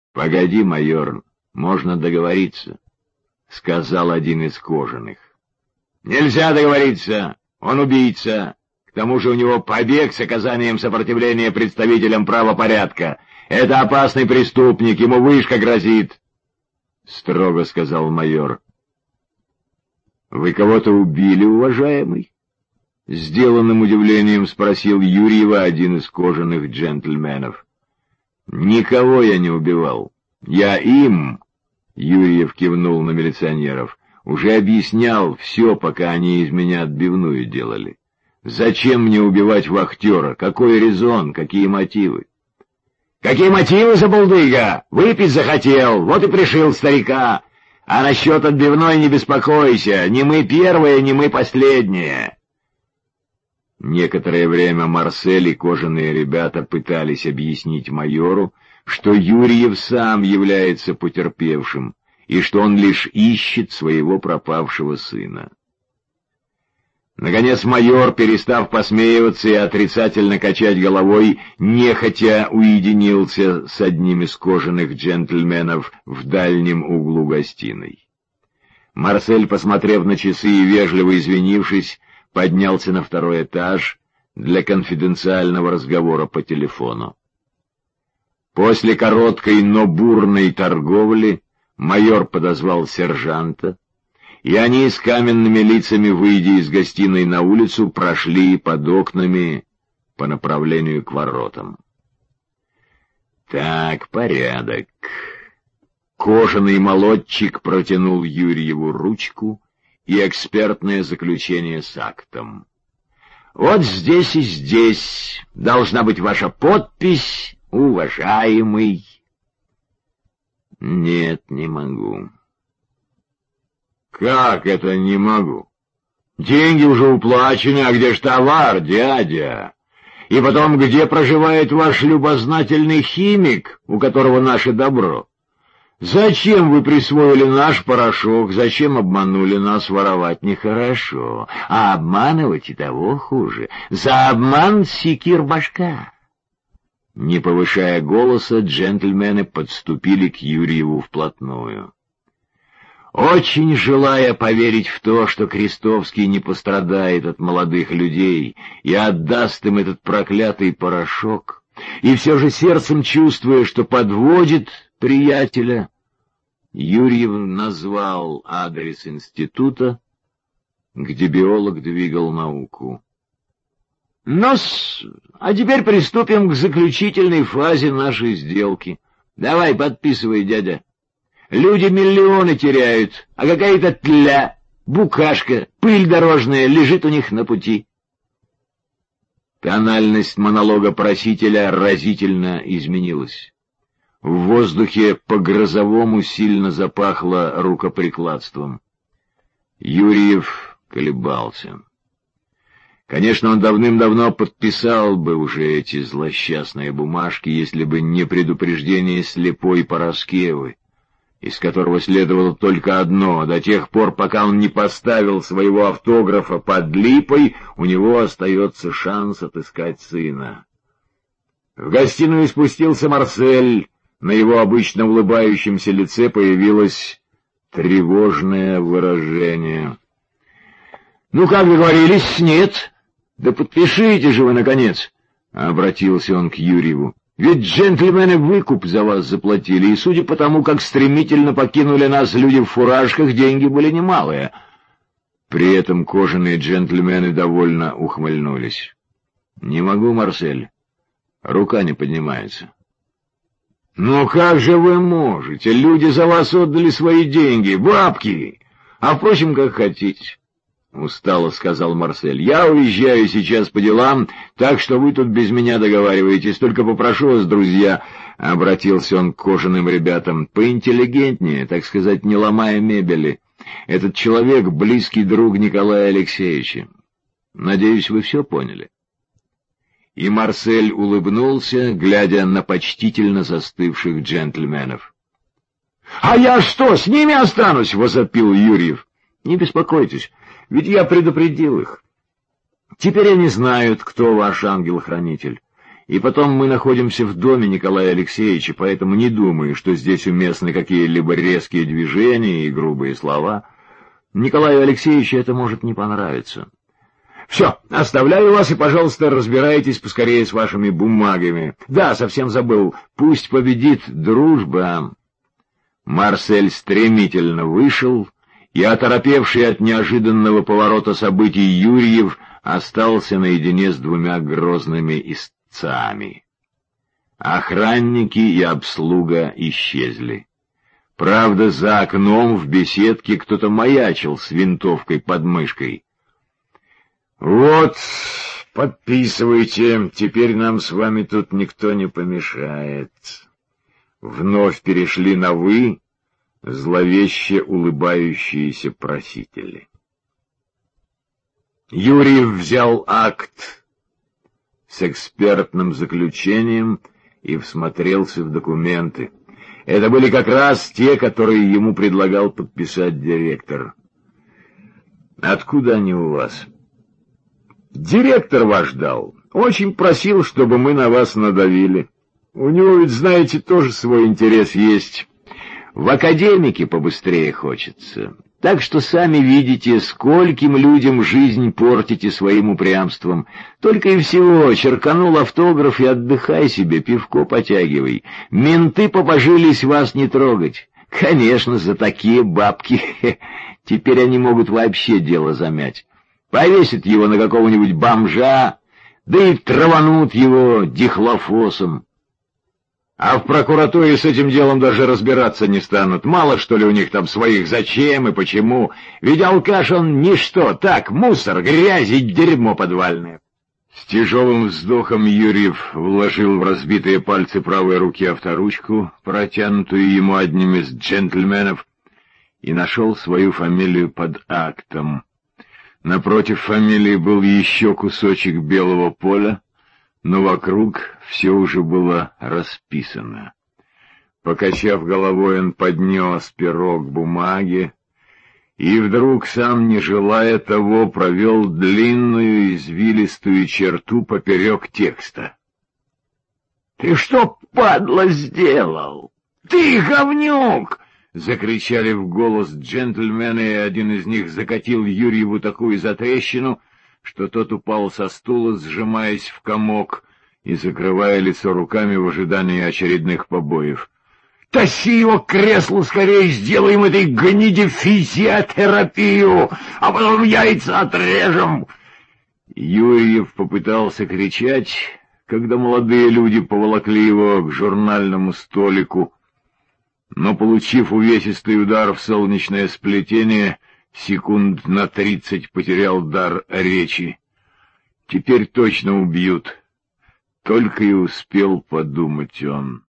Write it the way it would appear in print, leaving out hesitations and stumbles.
— Погоди, майор, можно договориться, — сказал один из кожаных. — Нельзя договориться, он убийца. К тому же у него побег с оказанием сопротивления представителям правопорядка. Это опасный преступник, ему вышка грозит, — строго сказал майор. — Вы кого-то убили, уважаемый? — сделанным удивлением спросил Юрьева один из кожаных джентльменов. — Никого я не убивал. Я им, — Юрьев кивнул на милиционеров, — уже объяснял все, пока они из меня отбивную делали. Зачем мне убивать вахтера? Какой резон? Какие мотивы? — Какие мотивы, забулдыга? Выпить захотел, вот и пришил старика. А насчет отбивной не беспокойся, не мы первые, не мы последние. Некоторое время Марсель и кожаные ребята пытались объяснить майору, что Юрьев сам является потерпевшим и что он лишь ищет своего пропавшего сына. Наконец майор, перестав посмеиваться и отрицательно качать головой, нехотя уединился с одним из кожаных джентльменов в дальнем углу гостиной. Марсель, посмотрев на часы и вежливо извинившись, поднялся на второй этаж для конфиденциального разговора по телефону. После короткой, но бурной торговли майор подозвал сержанта, и они с каменными лицами, выйдя из гостиной на улицу, прошли под окнами по направлению к воротам. Так, порядок. Кожаный молодчик протянул Юрьеву ручку и экспертное заключение с актом. Вот здесь и здесь должна быть ваша подпись, уважаемый. Нет, не могу. Как это не могу? Деньги уже уплачены, а где ж товар, дядя? И потом, где проживает ваш любознательный химик, у которого наше добро? Зачем вы присвоили наш порошок, зачем обманули нас? Воровать нехорошо, а обманывать и того хуже. За обман секир башка. Не повышая голоса, джентльмены подступили к Юрьеву вплотную. Очень желая поверить в то, что Крестовский не пострадает от молодых людей и отдаст им этот проклятый порошок, и все же сердцем чувствуя, что подводит приятеля, Юрьев назвал адрес института, где биолог двигал науку. Ну-с, а теперь приступим к заключительной фазе нашей сделки. Давай, подписывай, дядя. Люди миллионы теряют, а какая-то тля, букашка, пыль дорожная лежит у них на пути. Тональность монолога просителя разительно изменилась. В воздухе по-грозовому сильно запахло рукоприкладством. Юрьев колебался. Конечно, он давным-давно подписал бы уже эти злосчастные бумажки, если бы не предупреждение слепой Пороскевы, из которого следовало только одно: до тех пор, пока он не поставил своего автографа под липой, у него остается шанс отыскать сына. В гостиную спустился Марсель. На его обычно улыбающемся лице появилось тревожное выражение. — Ну, как договорились, нет? Да подпишите же вы, наконец! — обратился он к Юрьеву. — Ведь джентльмены выкуп за вас заплатили, и, судя по тому, как стремительно покинули нас люди в фуражках, деньги были немалые. При этом кожаные джентльмены довольно ухмыльнулись. — Не могу, Марсель. Рука не поднимается. — Ну как же вы можете? Люди за вас отдали свои деньги, бабки. А впрочем, как хотите. — устало сказал Марсель. — Я уезжаю сейчас по делам, так что вы тут без меня договариваетесь. Только попрошу вас, друзья, — обратился он к кожаным ребятам, — поинтеллигентнее, так сказать, не ломая мебели. Этот человек — близкий друг Николая Алексеевича. Надеюсь, вы все поняли. И Марсель улыбнулся, глядя на почтительно застывших джентльменов. — А я что, с ними останусь? — возопил Юрьев. — Не беспокойтесь. Ведь я предупредил их. Теперь они знают, кто ваш ангел-хранитель. И потом мы находимся в доме Николая Алексеевича, поэтому не думаю, что здесь уместны какие-либо резкие движения и грубые слова. Николаю Алексеевичу это может не понравиться. Все, оставляю вас и, пожалуйста, разбирайтесь поскорее с вашими бумагами. Да, совсем забыл, пусть победит дружба. Марсель стремительно вышел, и оторопевший от неожиданного поворота событий Юрьев остался наедине с двумя грозными истцами. Охранники и обслуга исчезли. Правда, за окном в беседке кто-то маячил с винтовкой под мышкой. «Вот, подписывайте, теперь нам с вами тут никто не помешает». Вновь перешли на «вы» зловеще улыбающиеся просители. Юрьев взял акт с экспертным заключением и всмотрелся в документы. Это были как раз те, которые ему предлагал подписать директор. «Откуда они у вас?» «Директор ваш дал. Очень просил, чтобы мы на вас надавили. У него ведь, знаете, тоже свой интерес есть. В академике побыстрее хочется. Так что сами видите, скольким людям жизнь портите своим упрямством. Только и всего, черканул автограф и отдыхай себе, пивко потягивай. Менты побожились вас не трогать. Конечно, за такие бабки. Теперь они могут вообще дело замять. Повесят его на какого-нибудь бомжа, да и траванут его дихлофосом. А в прокуратуре с этим делом даже разбираться не станут. Мало, что ли, у них там своих зачем и почему. Ведь алкаш он ничто, так, мусор, грязь и дерьмо подвальное. С тяжелым вздохом Юрьев вложил в разбитые пальцы правой руки авторучку, протянутую ему одним из джентльменов, и нашел свою фамилию под актом. Напротив фамилии был еще кусочек белого поля, но вокруг все уже было расписано. Покачав головой, он поднес перо к бумаге и вдруг, сам не желая того, провел длинную извилистую черту поперек текста. — Ты что, падла, сделал? Ты говнюк! — закричали в голос джентльмены, и один из них закатил Юрьеву такую затрещину, что тот упал со стула, сжимаясь в комок и закрывая лицо руками в ожидании очередных побоев. — Тащи его к креслу скорее, сделаем этой гниде физиотерапию, а потом яйца отрежем! Юрьев попытался кричать, когда молодые люди поволокли его к журнальному столику, но, получив увесистый удар в солнечное сплетение, секунд на 30 потерял дар речи. Теперь точно убьют. Только и успел подумать он.